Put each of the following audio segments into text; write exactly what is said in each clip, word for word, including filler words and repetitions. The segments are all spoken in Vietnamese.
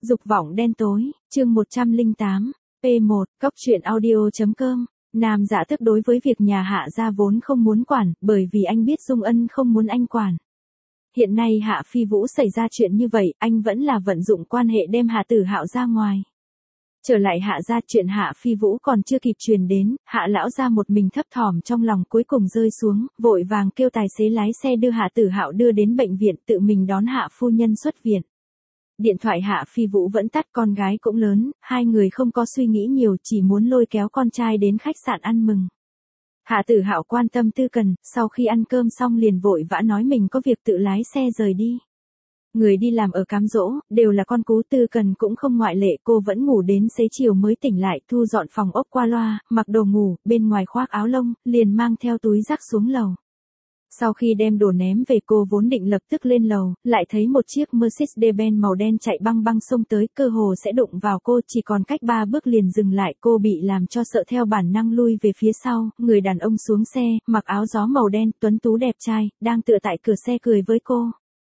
Dục vọng đen tối, chương một trăm lẻ tám, P một, Cóc truyện audio.com. Nam Dạ Tước đối với việc nhà Hạ gia vốn không muốn quản, bởi vì anh biết Dung Ân không muốn anh quản. Hiện nay Hạ Phi Vũ xảy ra chuyện như vậy, anh vẫn là vận dụng quan hệ đem Hạ Tử Hạo ra ngoài. Trở lại Hạ gia, chuyện Hạ Phi Vũ còn chưa kịp truyền đến, Hạ lão gia một mình thấp thỏm trong lòng cuối cùng rơi xuống, vội vàng kêu tài xế lái xe đưa Hạ Tử Hạo đưa đến bệnh viện, tự mình đón Hạ phu nhân xuất viện. Điện thoại Hạ Phi Vũ vẫn tắt, con gái cũng lớn, hai người không có suy nghĩ nhiều, chỉ muốn lôi kéo con trai đến khách sạn ăn mừng. Hạ Tử Hạo quan tâm Tư Cần, sau khi ăn cơm xong liền vội vã nói mình có việc tự lái xe rời đi. Người đi làm ở cám dỗ, đều là con cú, Tư Cần cũng không ngoại lệ, cô vẫn ngủ đến xế chiều mới tỉnh lại, thu dọn phòng ốc qua loa, mặc đồ ngủ, bên ngoài khoác áo lông, liền mang theo túi rác xuống lầu. Sau khi đem đồ ném về, cô vốn định lập tức lên lầu, lại thấy một chiếc Mercedes-Benz màu đen chạy băng băng xông tới, cơ hồ sẽ đụng vào cô, chỉ còn cách ba bước liền dừng lại, cô bị làm cho sợ theo bản năng lui về phía sau, người đàn ông xuống xe, mặc áo gió màu đen, tuấn tú đẹp trai, đang tựa tại cửa xe cười với cô.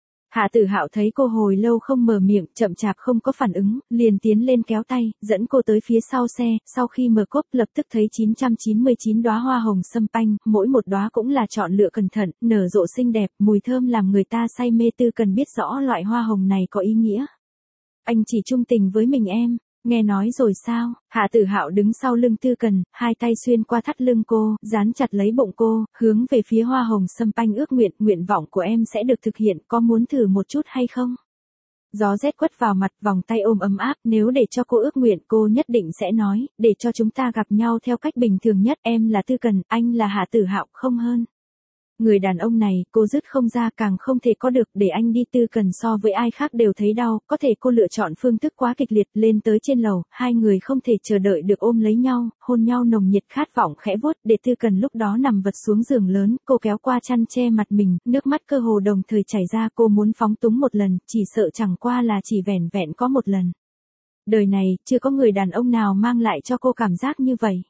Hạ Tử Hạo thấy cô hồi lâu không mở miệng, chậm chạp không có phản ứng, liền tiến lên kéo tay, dẫn cô tới phía sau xe, sau khi mở cốp lập tức thấy chín trăm chín mươi chín đóa hoa hồng sâm panh, mỗi một đóa cũng là chọn lựa cẩn thận, nở rộ xinh đẹp, mùi thơm làm người ta say mê. Tư Cần biết rõ loại hoa hồng này có ý nghĩa. Anh chỉ trung tình với mình em. Nghe nói rồi sao? Hạ Tử Hạo đứng sau lưng Tư Cần, hai tay xuyên qua thắt lưng cô, dán chặt lấy bụng cô, hướng về phía hoa hồng sâm panh ước nguyện, nguyện vọng của em sẽ được thực hiện, có muốn thử một chút hay không? Gió rét quất vào mặt, vòng tay ôm ấm áp, nếu để cho cô ước nguyện, cô nhất định sẽ nói, để cho chúng ta gặp nhau theo cách bình thường nhất, em là Tư Cần, anh là Hạ Tử Hạo, không hơn. Người đàn ông này, cô dứt không ra, càng không thể có được, để anh đi. Tư Cần so với ai khác đều thấy đau, có thể cô lựa chọn phương thức quá kịch liệt. Lên tới trên lầu, hai người không thể chờ đợi được ôm lấy nhau, hôn nhau nồng nhiệt, khát vọng khẽ vuốt, để Tư Cần lúc đó nằm vật xuống giường lớn, cô kéo qua chăn che mặt mình, nước mắt cơ hồ đồng thời chảy ra, cô muốn phóng túng một lần, chỉ sợ chẳng qua là chỉ vẻn vẹn có một lần. Đời này, chưa có người đàn ông nào mang lại cho cô cảm giác như vậy.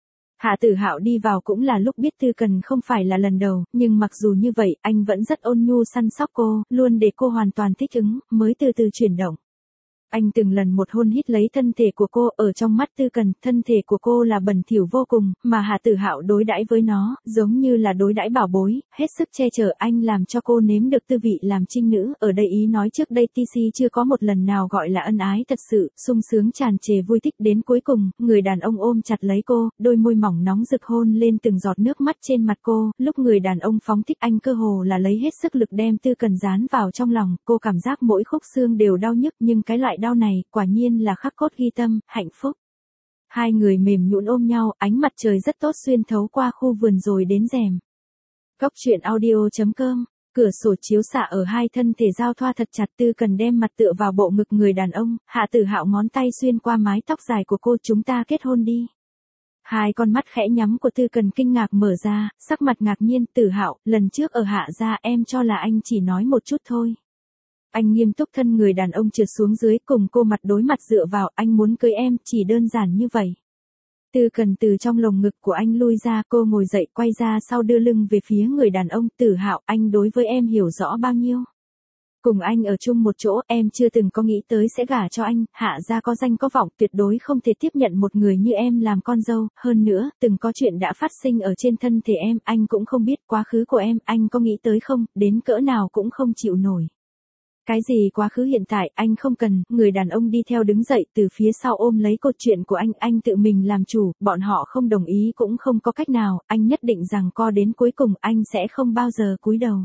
Hạ Tử Hạo đi vào cũng là lúc biết Tư Cần không phải là lần đầu, nhưng mặc dù như vậy, anh vẫn rất ôn nhu săn sóc cô, luôn để cô hoàn toàn thích ứng, mới từ từ chuyển động. Anh từng lần một hôn hít lấy thân thể của cô, ở trong mắt Tư Cần, thân thể của cô là bẩn thỉu vô cùng, mà Hạ Tử Hạo đối đãi với nó, giống như là đối đãi bảo bối, hết sức che chở. Anh làm cho cô nếm được tư vị làm trinh nữ, ở đây ý nói trước đây tê xê chưa có một lần nào gọi là ân ái thật sự, sung sướng tràn trề vui thích. Đến cuối cùng, người đàn ông ôm chặt lấy cô, đôi môi mỏng nóng rực hôn lên từng giọt nước mắt trên mặt cô, lúc người đàn ông phóng thích, anh cơ hồ là lấy hết sức lực đem Tư Cần dán vào trong lòng, cô cảm giác mỗi khúc xương đều đau nhức, nhưng cái loại đau này, quả nhiên là khắc cốt ghi tâm, hạnh phúc. Hai người mềm nhũn ôm nhau, ánh mặt trời rất tốt xuyên thấu qua khu vườn rồi đến rèm. Cóc truyện audio.com, cửa sổ chiếu xạ ở hai thân thể giao thoa thật chặt. Tư Cần đem mặt tựa vào bộ ngực người đàn ông, Hạ Tử Hạo ngón tay xuyên qua mái tóc dài của cô, chúng ta kết hôn đi. Hai con mắt khẽ nhắm của Tư Cần kinh ngạc mở ra, sắc mặt ngạc nhiên. Tử Hạo, lần trước ở Hạ gia em cho là anh chỉ nói một chút thôi. Anh nghiêm túc, thân người đàn ông trượt xuống dưới, cùng cô mặt đối mặt dựa vào, anh muốn cưới em, chỉ đơn giản như vậy. Tư Cần từ trong lồng ngực của anh lui ra, cô ngồi dậy, quay ra sau đưa lưng về phía người đàn ông. Tử Hạo, anh đối với em hiểu rõ bao nhiêu? Cùng anh ở chung một chỗ, em chưa từng có nghĩ tới sẽ gả cho anh. Hạ gia có danh có vọng, tuyệt đối không thể tiếp nhận một người như em làm con dâu. Hơn nữa, từng có chuyện đã phát sinh ở trên thân thể em, anh cũng không biết quá khứ của em, anh có nghĩ tới không, đến cỡ nào cũng không chịu nổi. Cái gì quá khứ hiện tại, anh không cần. Người đàn ông đi theo đứng dậy, từ phía sau ôm lấy câu chuyện của anh, anh tự mình làm chủ, bọn họ không đồng ý cũng không có cách nào, anh nhất định rằng co đến cuối cùng, anh sẽ không bao giờ cúi đầu.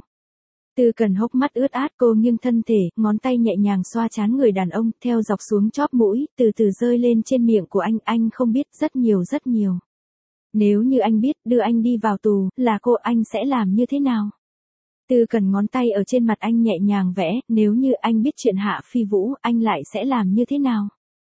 Tư Cần hốc mắt ướt át, cô nghiêng thân thể, ngón tay nhẹ nhàng xoa trán người đàn ông, theo dọc xuống chóp mũi, từ từ rơi lên trên miệng của anh, anh không biết, rất nhiều rất nhiều. Nếu như anh biết, đưa anh đi vào tù, là cô, anh sẽ làm như thế nào? Tư Cần ngón tay ở trên mặt anh nhẹ nhàng vẽ, nếu như anh biết chuyện Hạ Phi Vũ, anh lại sẽ làm như thế nào?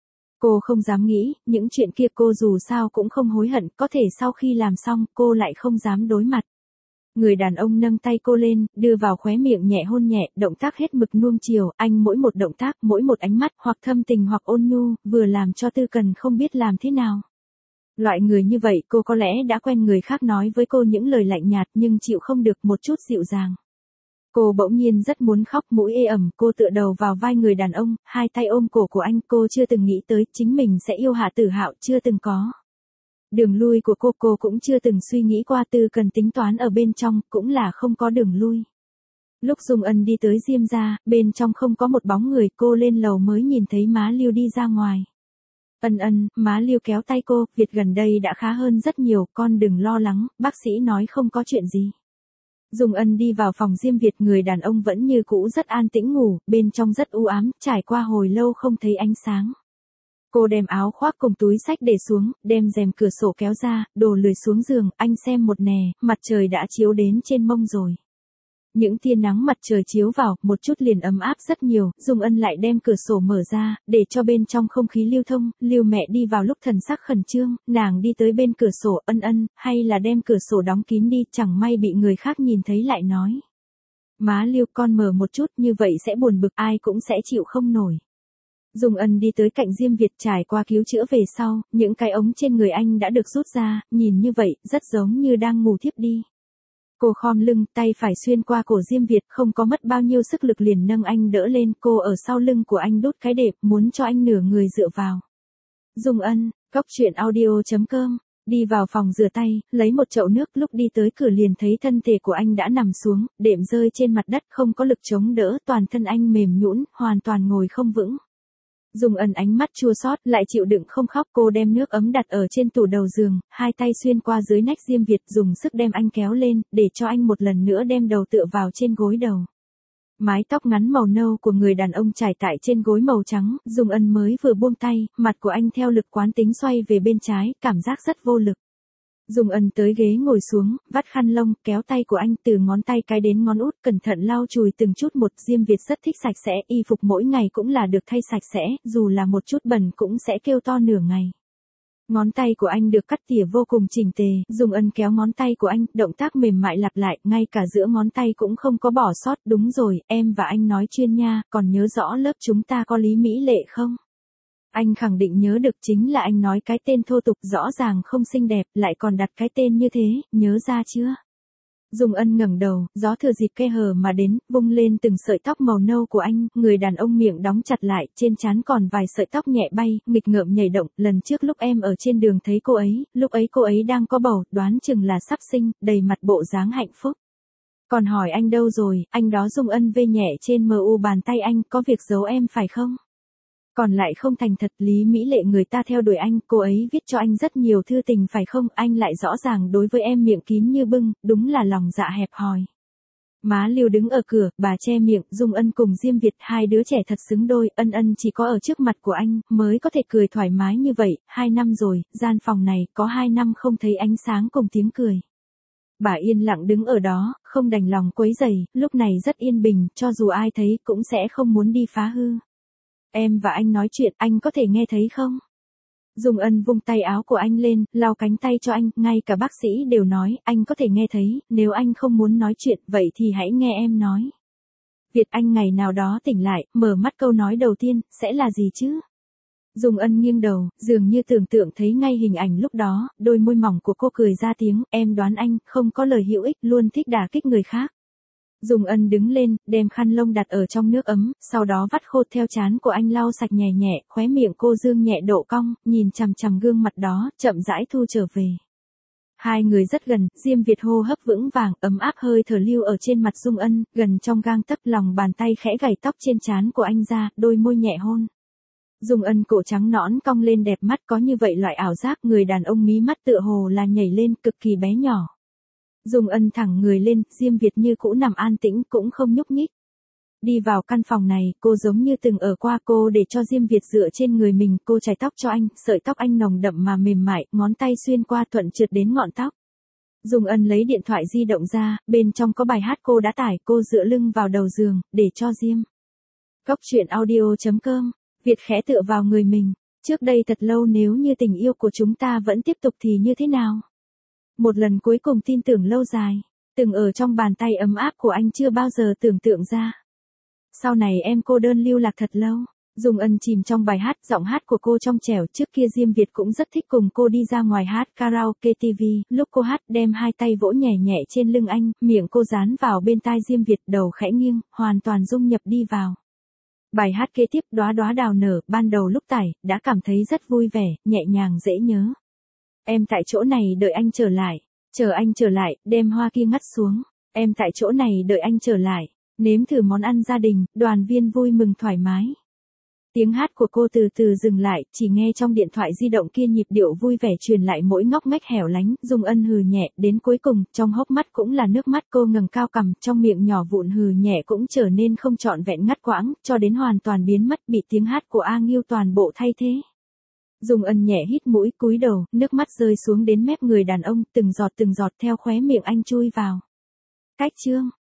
Cô không dám nghĩ, những chuyện kia cô dù sao cũng không hối hận, có thể sau khi làm xong, cô lại không dám đối mặt. Người đàn ông nâng tay cô lên, đưa vào khóe miệng nhẹ hôn nhẹ, động tác hết mực nuông chiều, anh mỗi một động tác, mỗi một ánh mắt, hoặc thâm tình hoặc ôn nhu, vừa làm cho Tư Cần không biết làm thế nào. Loại người như vậy, cô có lẽ đã quen người khác nói với cô những lời lạnh nhạt, nhưng chịu không được một chút dịu dàng. Cô bỗng nhiên rất muốn khóc, mũi ê ẩm, cô tựa đầu vào vai người đàn ông, hai tay ôm cổ của anh, cô chưa từng nghĩ tới chính mình sẽ yêu Hạ Tử Hạo, chưa từng có. Đường lui của cô, cô cũng chưa từng suy nghĩ qua, Tư Cần tính toán ở bên trong, cũng là không có đường lui. Lúc Dung Ân đi tới Diêm gia, bên trong không có một bóng người, cô lên lầu mới nhìn thấy má Lưu đi ra ngoài. Ân ân, má Lưu kéo tay cô, Việt gần đây đã khá hơn rất nhiều, con đừng lo lắng, bác sĩ nói không có chuyện gì. Dung Ân đi vào phòng Diêm Việt, người đàn ông vẫn như cũ rất an tĩnh ngủ, bên trong rất u ám, trải qua hồi lâu không thấy ánh sáng. Cô đem áo khoác cùng túi xách để xuống, đem rèm cửa sổ kéo ra, đổ lười xuống giường, anh xem một nè, mặt trời đã chiếu đến trên mông rồi. Những tia nắng mặt trời chiếu vào, một chút liền ấm áp rất nhiều, Dung Ân lại đem cửa sổ mở ra, để cho bên trong không khí lưu thông, Lưu mẹ đi vào lúc thần sắc khẩn trương, nàng đi tới bên cửa sổ, ân ân, hay là đem cửa sổ đóng kín đi, chẳng may bị người khác nhìn thấy lại nói. Má Lưu, con mở một chút, như vậy sẽ buồn bực, ai cũng sẽ chịu không nổi. Dung Ân đi tới cạnh Diêm Việt, trải qua cứu chữa về sau, những cái ống trên người anh đã được rút ra, nhìn như vậy, rất giống như đang ngủ thiếp đi. Cô khom lưng, tay phải xuyên qua cổ Diêm Việt, không có mất bao nhiêu sức lực liền nâng anh đỡ lên, cô ở sau lưng của anh đút cái đệm, muốn cho anh nửa người dựa vào. Dung Ân, cốc truyện audio chấm com, đi vào phòng rửa tay, lấy một chậu nước, lúc đi tới cửa liền thấy thân thể của anh đã nằm xuống, đệm rơi trên mặt đất, không có lực chống đỡ, toàn thân anh mềm nhũn, hoàn toàn ngồi không vững. Dung Ân ánh mắt chua xót, lại chịu đựng không khóc, cô đem nước ấm đặt ở trên tủ đầu giường, hai tay xuyên qua dưới nách Diêm Việt, dùng sức đem anh kéo lên, để cho anh một lần nữa đem đầu tựa vào trên gối đầu. Mái tóc ngắn màu nâu của người đàn ông trải tại trên gối màu trắng, Dung Ân mới vừa buông tay, mặt của anh theo lực quán tính xoay về bên trái, cảm giác rất vô lực. Dung Ân tới ghế ngồi xuống, vắt khăn lông, kéo tay của anh từ ngón tay cái đến ngón út, cẩn thận lau chùi từng chút một. Diêm Việt rất thích sạch sẽ, y phục mỗi ngày cũng là được thay sạch sẽ, dù là một chút bẩn cũng sẽ kêu to nửa ngày. Ngón tay của anh được cắt tỉa vô cùng chỉnh tề, Dung Ân kéo ngón tay của anh, động tác mềm mại lặp lại, ngay cả giữa ngón tay cũng không có bỏ sót. Đúng rồi, em và anh nói chuyên nha, còn nhớ rõ lớp chúng ta có Lý Mỹ Lệ không? Anh khẳng định nhớ được, chính là anh nói cái tên thô tục, rõ ràng không xinh đẹp, lại còn đặt cái tên như thế, nhớ ra chưa? Dung Ân ngẩng đầu, gió thừa dịp khe hở mà đến, vung lên từng sợi tóc màu nâu của anh, người đàn ông miệng đóng chặt lại, trên trán còn vài sợi tóc nhẹ bay, nghịch ngợm nhảy động, lần trước lúc em ở trên đường thấy cô ấy, lúc ấy cô ấy đang có bầu, đoán chừng là sắp sinh, đầy mặt bộ dáng hạnh phúc. Còn hỏi anh đâu rồi, anh đó. Dung Ân vê nhẹ trên mờ u bàn tay anh, có việc giấu em phải không? Còn lại không thành thật, Lý Mỹ Lệ người ta theo đuổi anh, cô ấy viết cho anh rất nhiều thư tình phải không, anh lại rõ ràng đối với em miệng kín như bưng, đúng là lòng dạ hẹp hòi. Má Lưu đứng ở cửa, bà che miệng, Dung Ân cùng Diêm Việt, hai đứa trẻ thật xứng đôi, Ân Ân chỉ có ở trước mặt của anh, mới có thể cười thoải mái như vậy, hai năm rồi, gian phòng này, có hai năm không thấy ánh sáng cùng tiếng cười. Bà yên lặng đứng ở đó, không đành lòng quấy rầy, lúc này rất yên bình, cho dù ai thấy, cũng sẽ không muốn đi phá hư. Em và anh nói chuyện, anh có thể nghe thấy không? Dung Ân vung tay áo của anh lên, lau cánh tay cho anh, ngay cả bác sĩ đều nói, anh có thể nghe thấy, nếu anh không muốn nói chuyện, vậy thì hãy nghe em nói. Việt, anh ngày nào đó tỉnh lại, mở mắt câu nói đầu tiên, sẽ là gì chứ? Dung Ân nghiêng đầu, dường như tưởng tượng thấy ngay hình ảnh lúc đó, đôi môi mỏng của cô cười ra tiếng, em đoán anh, không có lời hữu ích, luôn thích đả kích người khác. Dung Ân đứng lên, đem khăn lông đặt ở trong nước ấm, sau đó vắt khô theo trán của anh lau sạch nhẹ nhẹ, khóe miệng cô dương nhẹ độ cong, nhìn chằm chằm gương mặt đó, chậm rãi thu trở về. Hai người rất gần, Diêm Việt hô hấp vững vàng, ấm áp hơi thở lưu ở trên mặt Dung Ân, gần trong gang tấc, lòng bàn tay khẽ gảy tóc trên trán của anh ra, đôi môi nhẹ hôn. Dung Ân cổ trắng nõn cong lên đẹp mắt, có như vậy loại ảo giác, người đàn ông mí mắt tựa hồ là nhảy lên, cực kỳ bé nhỏ. Dung Ân thẳng người lên, Diêm Việt như cũ nằm an tĩnh, cũng không nhúc nhích. Đi vào căn phòng này, cô giống như từng ở qua, cô để cho Diêm Việt dựa trên người mình, cô chải tóc cho anh, sợi tóc anh nồng đậm mà mềm mại, ngón tay xuyên qua thuận trượt đến ngọn tóc. Dung Ân lấy điện thoại di động ra, bên trong có bài hát cô đã tải, cô dựa lưng vào đầu giường, để cho Diêm. Cốc truyện audio chấm com, Việt khẽ tựa vào người mình, trước đây thật lâu nếu như tình yêu của chúng ta vẫn tiếp tục thì như thế nào? Một lần cuối cùng tin tưởng lâu dài, từng ở trong bàn tay ấm áp của anh chưa bao giờ tưởng tượng ra. Sau này em cô đơn lưu lạc thật lâu, Dung Ân chìm trong bài hát, giọng hát của cô trong trẻo, trước kia Diêm Việt cũng rất thích cùng cô đi ra ngoài hát karaoke ti vi, lúc cô hát đem hai tay vỗ nhẹ nhẹ trên lưng anh, miệng cô dán vào bên tai Diêm Việt, đầu khẽ nghiêng, hoàn toàn dung nhập đi vào. Bài hát kế tiếp Đóa đóa đào nở, ban đầu lúc tải, đã cảm thấy rất vui vẻ, nhẹ nhàng dễ nhớ. Em tại chỗ này đợi anh trở lại, chờ anh trở lại, đem hoa kia ngắt xuống. Em tại chỗ này đợi anh trở lại, nếm thử món ăn gia đình, đoàn viên vui mừng thoải mái. Tiếng hát của cô từ từ dừng lại, chỉ nghe trong điện thoại di động kia nhịp điệu vui vẻ truyền lại mỗi ngóc ngách hẻo lánh, Dung Ân hừ nhẹ, đến cuối cùng, trong hốc mắt cũng là nước mắt, cô ngẩng cao cằm, trong miệng nhỏ vụn hừ nhẹ cũng trở nên không trọn vẹn ngắt quãng, cho đến hoàn toàn biến mất, bị tiếng hát của A Nghiêu toàn bộ thay thế. Dung Ân nhẹ hít mũi, cúi đầu, nước mắt rơi xuống đến mép người đàn ông, từng giọt từng giọt theo khóe miệng anh chui vào. Cách chương